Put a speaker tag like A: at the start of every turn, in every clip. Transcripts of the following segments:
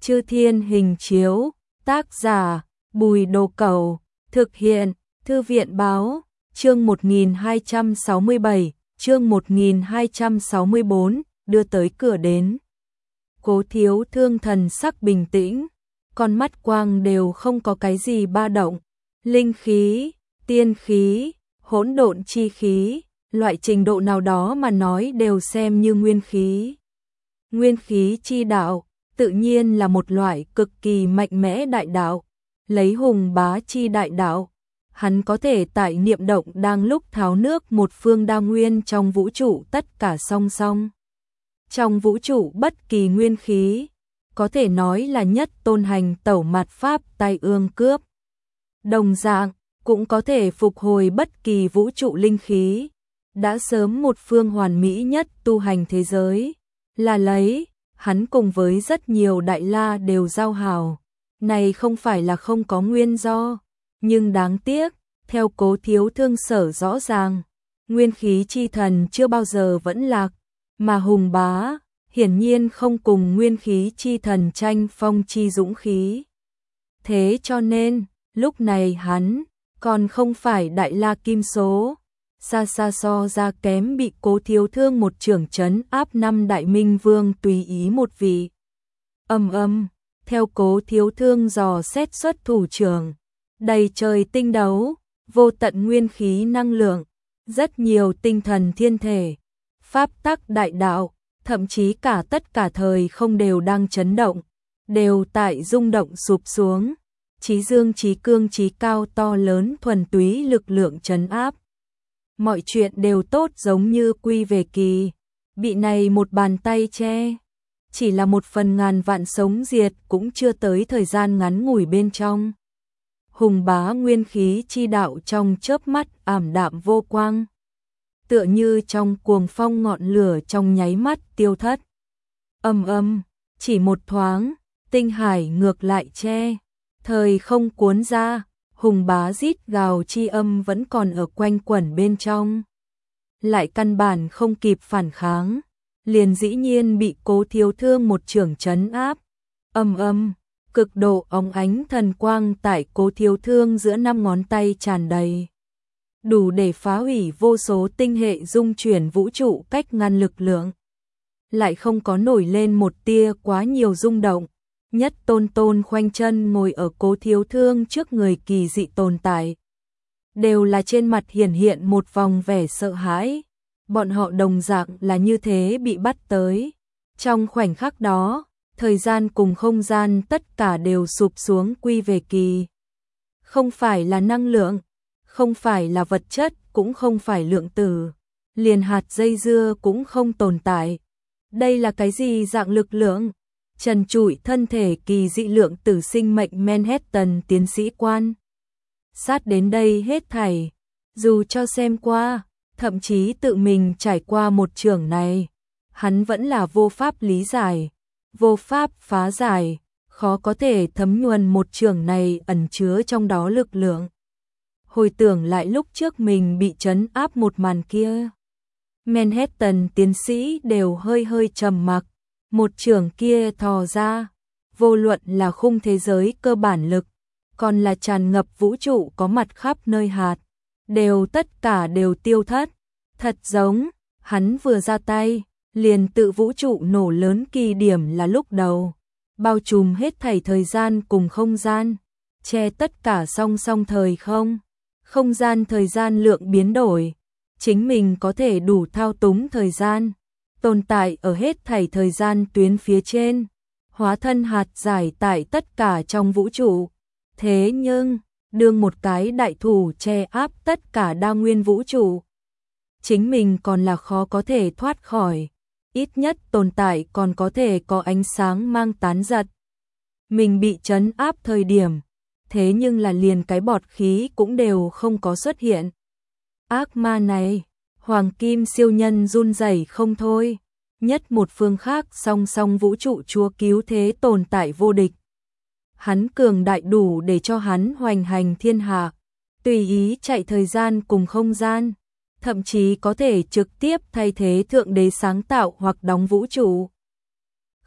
A: Chư Thiên Hình Chiếu, tác giả, Bùi Đồ Cẩu, thực hiện, Thư viện Báo, chương 1267, chương 1264, đưa tới cửa đến. Cố Thiếu Thương thần sắc bình tĩnh, con mắt quang đều không có cái gì ba động, linh khí, tiên khí, hỗn độn chi khí, loại trình độ nào đó mà nói đều xem như nguyên khí. Nguyên khí chi đạo, tự nhiên là một loại cực kỳ mạnh mẽ đại đạo, lấy hùng bá chi đại đạo, hắn có thể tại niệm động đang lúc tháo nước một phương đa nguyên trong vũ trụ tất cả song song. Trong vũ trụ bất kỳ nguyên khí, có thể nói là nhất tôn hành tẩu mạt pháp tai ương cướp. Đồng dạng, cũng có thể phục hồi bất kỳ vũ trụ linh khí, đã sớm một phương hoàn mỹ nhất tu hành thế giới, là lấy, hắn cùng với rất nhiều đại la đều giao hảo. Này không phải là không có nguyên do, nhưng đáng tiếc, theo Cố Thiếu Thương sở rõ ràng, nguyên khí chi thần chưa bao giờ vẫn lạc, mà hùng bá, hiển nhiên không cùng nguyên khí chi thần tranh phong chi dũng khí. Thế cho nên, lúc này hắn, còn không phải đại la kim số, xa xa so ra kém bị Cố Thiếu Thương một trưởng trấn áp 5 đại minh vương tùy ý một vị. Theo Cố Thiếu Thương dò xét xuất thủ trưởng, đầy trời tinh đấu, vô tận nguyên khí năng lượng, rất nhiều tinh thần thiên thể, pháp tắc đại đạo, thậm chí cả tất cả thời không đều đang chấn động, đều tại rung động sụp xuống, chí dương chí cương chí cao to lớn thuần túy lực lượng trấn áp. Mọi chuyện đều tốt giống như quy về kỳ, bị này một bàn tay che, chỉ là một phần ngàn vạn sống diệt cũng chưa tới thời gian ngắn ngủi bên trong. Hùng bá nguyên khí chi đạo trong chớp mắt ảm đạm vô quang, tựa như trong cuồng phong ngọn lửa trong nháy mắt tiêu thất. Chỉ một thoáng, tinh hải ngược lại che, thời không cuốn ra, hùng bá rít gào chi âm vẫn còn ở quanh quẩn bên trong. Lại căn bản không kịp phản kháng, liền dĩ nhiên bị Cố Thiếu Thương một trưởng trấn áp. Cực độ óng ánh thần quang tại Cố Thiếu Thương giữa 5 ngón tay tràn đầy, đủ để phá hủy vô số tinh hệ dung chuyển vũ trụ cách ngăn lực lượng. Lại không có nổi lên một tia quá nhiều rung động, nhất tôn khoanh chân ngồi ở Cố Thiếu Thương trước người kỳ dị tồn tại. Đều là trên mặt hiển hiện một vòng vẻ sợ hãi, bọn họ đồng dạng là như thế bị bắt tới. Trong khoảnh khắc đó, thời gian cùng không gian tất cả đều sụp xuống quy về kỳ. Không phải là năng lượng, không phải là vật chất, cũng không phải lượng tử, liền hạt dây dưa cũng không tồn tại. Đây là cái gì dạng lực lượng? Trần trụi thân thể kỳ dị lượng tử sinh mệnh Manhattan tiến sĩ quan. Sát đến đây hết thảy, dù cho xem qua, thậm chí tự mình trải qua một trường này, hắn vẫn là vô pháp lý giải, vô pháp phá giải, khó có thể thấm nhuần một trường này ẩn chứa trong đó lực lượng. Hồi tưởng lại lúc trước mình bị trấn áp một màn kia, Manhattan tiến sĩ đều hơi trầm mặc. Một trường kia thò ra, vô luận là khung thế giới cơ bản lực, còn là tràn ngập vũ trụ có mặt khắp nơi hạt, đều tất cả đều tiêu thất. Thật giống, hắn vừa ra tay, liền tự vũ trụ nổ lớn kỳ điểm là lúc đầu, bao trùm hết thảy thời gian cùng không gian, che tất cả song song thời không gian thời gian lượng biến đổi, chính mình có thể đủ thao túng thời gian, tồn tại ở hết thảy thời gian tuyến phía trên, hóa thân hạt giải tại tất cả trong vũ trụ. Thế nhưng, đương một cái đại thủ che áp tất cả đa nguyên vũ trụ, chính mình còn là khó có thể thoát khỏi, ít nhất tồn tại còn có thể có ánh sáng mang tán giật. Mình bị trấn áp thời điểm, thế nhưng là liền cái bọt khí cũng đều không có xuất hiện. Ác ma này, hoàng kim siêu nhân run rẩy không thôi, nhất một phương khác song song vũ trụ chúa cứu thế tồn tại vô địch. Hắn cường đại đủ để cho hắn hoành hành thiên hạ, tùy ý chạy thời gian cùng không gian, thậm chí có thể trực tiếp thay thế thượng đế sáng tạo hoặc đóng vũ trụ.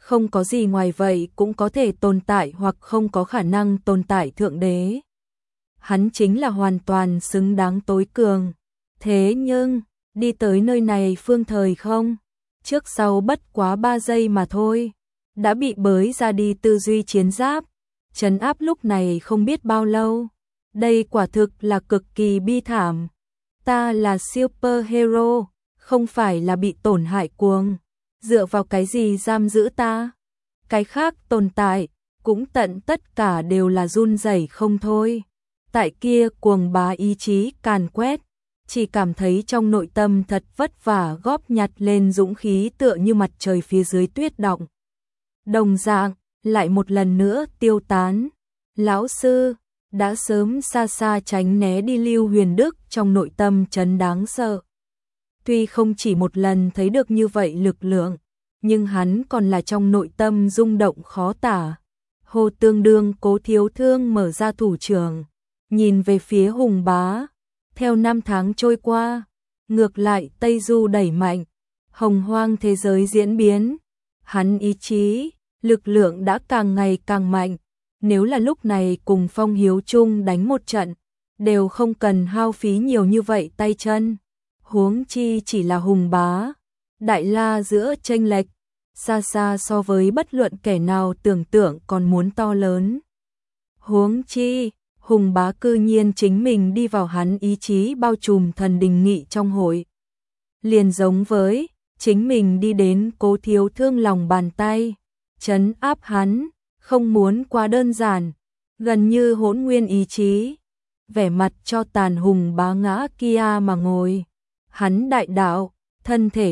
A: không có gì ngoài vậy cũng có thể tồn tại hoặc không có khả năng tồn tại thượng đế. Hắn chính là hoàn toàn xứng đáng tối cường. Thế nhưng, đi tới nơi này phương thời không? Trước sau bất quá 3 giây mà thôi. Đã bị bới ra đi tư duy chiến giáp. Trấn áp lúc này không biết bao lâu. Đây quả thực là cực kỳ bi thảm. Ta là superhero, không phải là bị tổn hại cuồng. Dựa vào cái gì giam giữ ta? Cái khác tồn tại, cũng tận tất cả đều là run rẩy không thôi. Tại kia cuồng bá ý chí càn quét, chỉ cảm thấy trong nội tâm thật vất vả góp nhặt lên dũng khí tựa như mặt trời phía dưới tuyết động. Đồng dạng, lại một lần nữa tiêu tán. Lão sư, đã sớm xa xa tránh né đi Lưu Huyền Đức trong nội tâm chấn đáng sợ. Tuy không chỉ một lần thấy được như vậy lực lượng, nhưng hắn còn là trong nội tâm rung động khó tả. Hồ Tương Đương Cố Thiếu Thương mở ra thủ trưởng, nhìn về phía Hùng Bá. Theo năm tháng trôi qua, ngược lại Tây Du đẩy mạnh, hồng hoang thế giới diễn biến. Hắn ý chí, lực lượng đã càng ngày càng mạnh. Nếu là lúc này cùng Phong Hiếu Trung đánh một trận, đều không cần hao phí nhiều như vậy tay chân. Huống chi chỉ là Hùng Bá. Đại la giữa chênh lệch, xa xa so với bất luận kẻ nào tưởng tượng còn muốn to lớn. Huống chi, Hùng Bá cư nhiên chính mình đi vào hắn ý chí bao trùm thần đình nghị trong hội. Liền giống với, chính mình đi đến Cố Thiếu Thương lòng bàn tay, trấn áp hắn, không muốn quá đơn giản, gần như hỗn nguyên ý chí. Vẻ mặt cho tàn Hùng Bá ngã kia mà ngồi. Hắn đại đạo, thân thể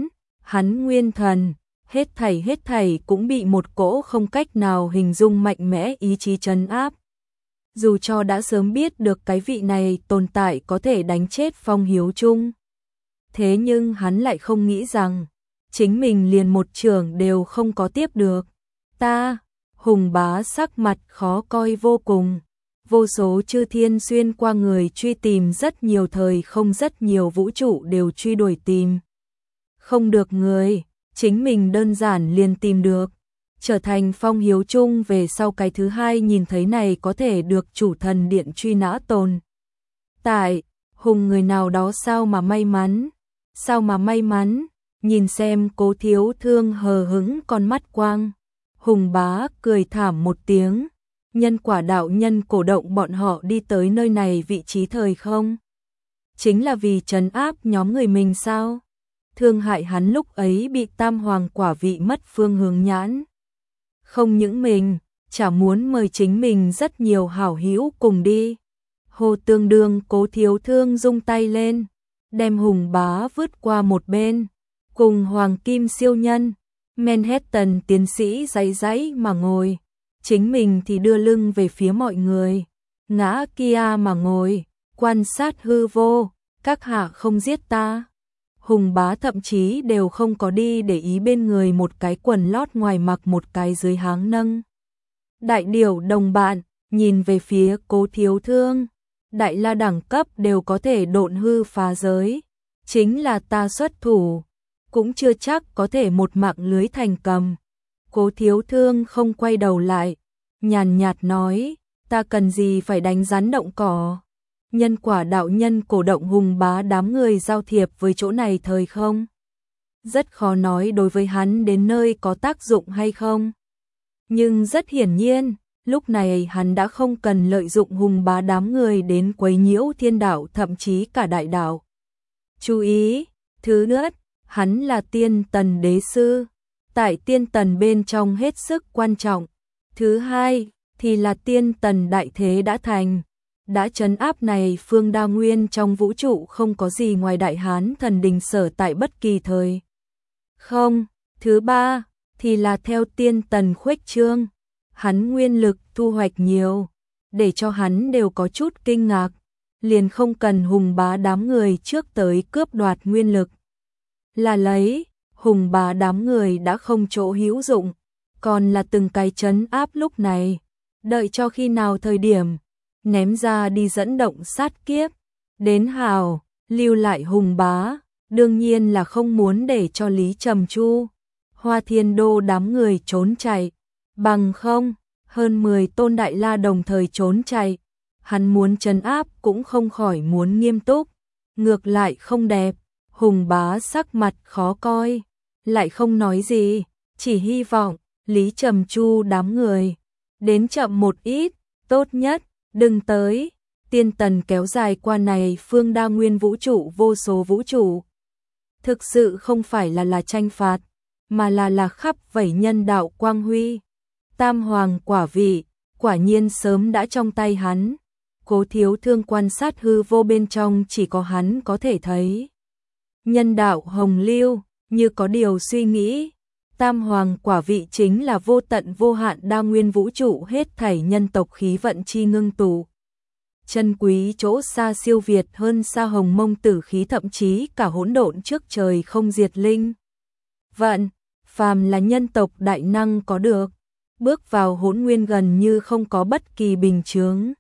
A: hắn nguyên thần, hết thảy cũng bị một cỗ không cách nào hình dung mạnh mẽ ý chí trấn áp. Dù cho đã sớm biết được cái vị này tồn tại có thể đánh chết Phong Hiếu Trung, thế nhưng hắn lại không nghĩ rằng chính mình liền một trường đều không có tiếp được. Ta, Hùng Bá sắc mặt khó coi vô cùng. Vô số chư thiên xuyên qua người truy tìm rất nhiều thời không, rất nhiều vũ trụ đều truy đuổi tìm. Không được người, chính mình đơn giản liền tìm được. Trở thành Phong Hiếu Trung về sau cái thứ hai nhìn thấy này có thể được chủ thần điện truy nã tồn. Tại, Hùng người nào đó sao mà may mắn? Sao mà may mắn? Nhìn xem Cố Thiếu Thương hờ hững con mắt quang. Hùng Bá cười thảm một tiếng. Nhân quả đạo nhân cổ động bọn họ đi tới nơi này vị trí thời không? Chính là vì trấn áp nhóm người mình sao? Thương hại hắn lúc ấy bị tam hoàng quả vị mất phương hướng nhãn. Không những mình, chả muốn mời chính mình rất nhiều hảo hữu cùng đi. Hồ Tương Đương Cố Thiếu Thương rung tay lên, đem Hùng Bá vứt qua một bên, cùng Hoàng Kim Siêu Nhân, Manhattan tiến sĩ giãy mà ngồi. Chính mình thì đưa lưng về phía mọi người, ngã kia mà ngồi, quan sát hư vô, các hạ không giết ta. Hùng Bá thậm chí đều không có đi để ý bên người một cái quần lót ngoài mặc một cái dưới háng nâng. Đại điểu đồng bạn, nhìn về phía Cố Thiếu Thương, đại la đẳng cấp đều có thể độn hư phá giới. Chính là ta xuất thủ, cũng chưa chắc có thể một mạng lưới thành cầm. Cố Thiếu Thương không quay đầu lại, nhàn nhạt nói, ta cần gì phải đánh rắn động cỏ. Nhân quả đạo nhân cổ động Hùng Bá đám người giao thiệp với chỗ này thời không? Rất khó nói đối với hắn đến nơi có tác dụng hay không. Nhưng rất hiển nhiên, lúc này hắn đã không cần lợi dụng Hùng Bá đám người đến quấy nhiễu thiên đạo thậm chí cả đại đạo. Chú ý, thứ nhất, hắn là tiên tần đế sư, tại tiên tần bên trong hết sức quan trọng. Thứ hai, thì là tiên tần đại thế đã thành, đã trấn áp này phương đa nguyên trong vũ trụ không có gì ngoài đại hán thần đình sở tại bất kỳ thời. Không, thứ ba, thì là theo tiên tần khuếch trương, hắn nguyên lực thu hoạch nhiều, để cho hắn đều có chút kinh ngạc, liền không cần Hùng Bá đám người trước tới cướp đoạt nguyên lực. Là lấy, Hùng Bá đám người đã không chỗ hữu dụng, còn là từng cái trấn áp lúc này, đợi cho khi nào thời điểm, ném ra đi dẫn động sát kiếp, đến hào, lưu lại Hùng Bá, đương nhiên là không muốn để cho Lý Trầm Chu, Hoa Thiên Đô đám người trốn chạy, bằng không, hơn 10 tôn đại la đồng thời trốn chạy, hắn muốn trấn áp cũng không khỏi muốn nghiêm túc, ngược lại không đẹp, Hùng Bá sắc mặt khó coi, lại không nói gì, chỉ hy vọng Lý Trầm Chu đám người đến chậm một ít, tốt nhất đừng tới. Tiên tần kéo dài qua này phương đa nguyên vũ trụ vô số vũ trụ. Thực sự không phải là tranh phạt, mà là khắp vảy nhân đạo quang huy. Tam hoàng quả vị, quả nhiên sớm đã trong tay hắn. Cố Thiếu Thương quan sát hư vô bên trong chỉ có hắn có thể thấy. Nhân đạo hồng lưu, như có điều suy nghĩ. Tam hoàng quả vị chính là vô tận vô hạn đa nguyên vũ trụ hết thảy nhân tộc khí vận chi ngưng tụ. Chân quý chỗ xa siêu việt hơn xa hồng mông tử khí, thậm chí cả hỗn độn trước trời không diệt linh. Vận, phàm là nhân tộc đại năng có được, bước vào hỗn nguyên gần như không có bất kỳ bình chướng.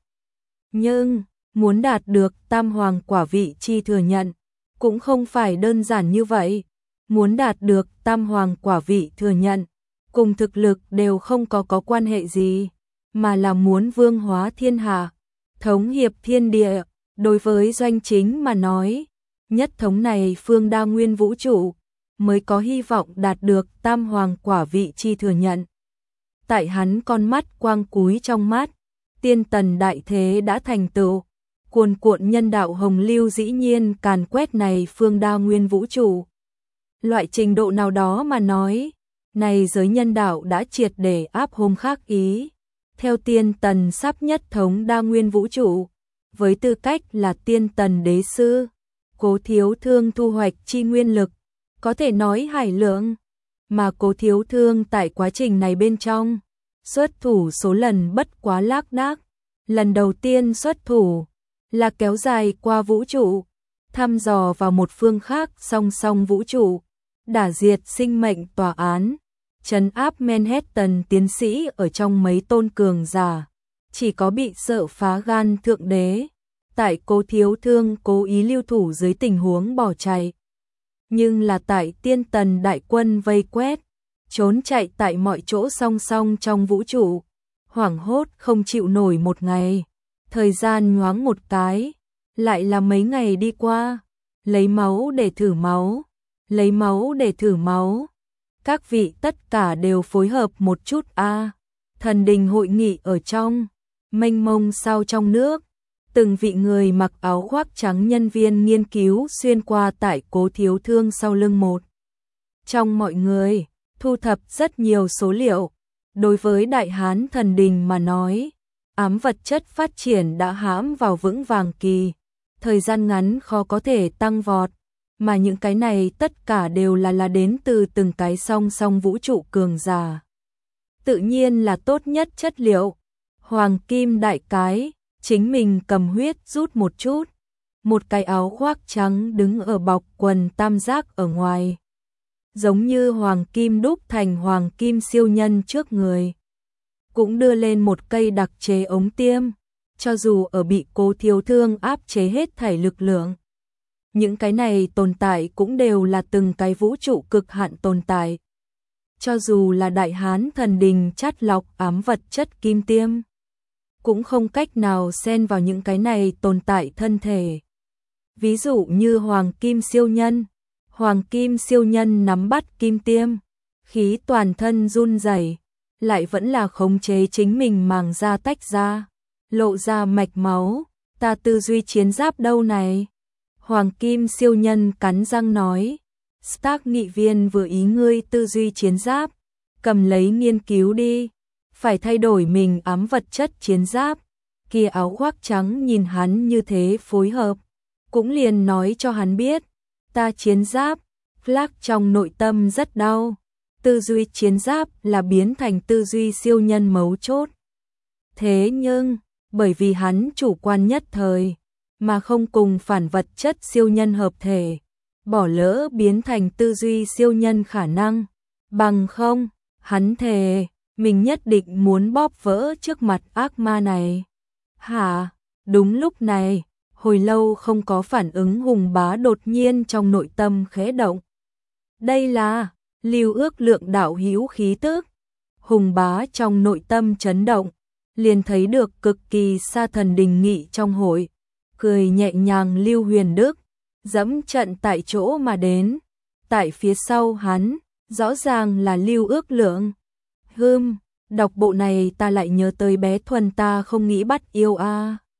A: Nhưng, muốn đạt được tam hoàng quả vị chi thừa nhận, cũng không phải đơn giản như vậy. Muốn đạt được tam hoàng quả vị thừa nhận, cùng thực lực đều không có quan hệ gì, mà là muốn vương hóa thiên hạ, thống hiệp thiên địa. Đối với Doanh Chính mà nói, nhất thống này phương đa nguyên vũ trụ, mới có hy vọng đạt được tam hoàng quả vị chi thừa nhận. Tại hắn con mắt quang cúi trong mắt, tiên tần đại thế đã thành tựu, cuồn cuộn nhân đạo hồng lưu dĩ nhiên càn quét này phương đa nguyên vũ trụ. Loại trình độ nào đó mà nói, này giới nhân đạo đã triệt để áp hôm khác ý. Theo tiên tần sắp nhất thống đa nguyên vũ trụ, với tư cách là tiên tần đế sư, Cố Thiếu Thương thu hoạch chi nguyên lực, có thể nói hải lượng, mà Cố Thiếu Thương tại quá trình này bên trong, xuất thủ số lần bất quá lác đác. Lần đầu tiên xuất thủ là kéo dài qua vũ trụ, thăm dò vào một phương khác song song vũ trụ, đả diệt sinh mệnh tòa án, trấn áp Manhattan tiến sĩ ở trong mấy tôn cường giả, chỉ có bị sợ phá gan thượng đế. Tại Cố Thiếu Thương cố ý lưu thủ dưới tình huống bỏ chạy, nhưng là tại tiên tần đại quân vây quét, trốn chạy tại mọi chỗ song song trong vũ trụ, hoảng hốt không chịu nổi một ngày. Thời gian nhoáng một cái, lại là mấy ngày đi qua, lấy máu để thử máu, lấy máu để thử máu. Các vị tất cả đều phối hợp một chút a. Thần đình hội nghị ở trong, mênh mông sao trong nước, từng vị người mặc áo khoác trắng nhân viên nghiên cứu xuyên qua tại Cố Thiếu Thương sau lưng một. Trong mọi người, thu thập rất nhiều số liệu. Đối với Đại Hán thần đình mà nói, ám vật chất phát triển đã hãm vào vững vàng kỳ, thời gian ngắn khó có thể tăng vọt, mà những cái này tất cả đều là đến từ từng cái song song vũ trụ cường giả. Tự nhiên là tốt nhất chất liệu. Hoàng kim đại cái, chính mình cầm huyết rút một chút, một cái áo khoác trắng đứng ở bọc quần tam giác ở ngoài, giống như hoàng kim đúc thành hoàng kim siêu nhân trước người. Cũng đưa lên một cây đặc chế ống tiêm, cho dù ở bị Cố Thiếu Thương áp chế hết thảy lực lượng. Những cái này tồn tại cũng đều là từng cái vũ trụ cực hạn tồn tại. Cho dù là Đại Hán thần đình chắt lọc ám vật chất kim tiêm, cũng không cách nào xen vào những cái này tồn tại thân thể. Ví dụ như Hoàng Kim Siêu Nhân. Hoàng Kim Siêu Nhân nắm bắt kim tiêm, khí toàn thân run rẩy, lại vẫn là khống chế chính mình màng da tách ra, lộ ra mạch máu. Ta tư duy chiến giáp đâu này? Hoàng Kim Siêu Nhân cắn răng nói. Stark nghị viên vừa ý ngươi tư duy chiến giáp, cầm lấy nghiên cứu đi, phải thay đổi mình ám vật chất chiến giáp. Kia áo khoác trắng nhìn hắn như thế phối hợp, cũng liền nói cho hắn biết, ta chiến giáp. Clark trong nội tâm rất đau, tư duy chiến giáp là biến thành tư duy siêu nhân mấu chốt. Thế nhưng, bởi vì hắn chủ quan nhất thời, mà không cùng phản vật chất siêu nhân hợp thể, bỏ lỡ biến thành tư duy siêu nhân khả năng. Bằng không, hắn thề, mình nhất định muốn bóp vỡ trước mặt ác ma này. Hả? Đúng lúc này, hồi lâu không có phản ứng Hùng Bá đột nhiên trong nội tâm khẽ động. Đây là Lưu Ước Lượng đạo hữu khí tức, hùng bá trong nội tâm chấn động, liền thấy được cực kỳ xa thần đình nghị trong hội, cười nhẹ nhàng Lưu Huyền Đức, dẫm trận tại chỗ mà đến, tại phía sau hắn, rõ ràng là Lưu Ước Lượng. Đọc bộ này ta lại nhớ tới bé Thuần ta không nghĩ bắt yêu a.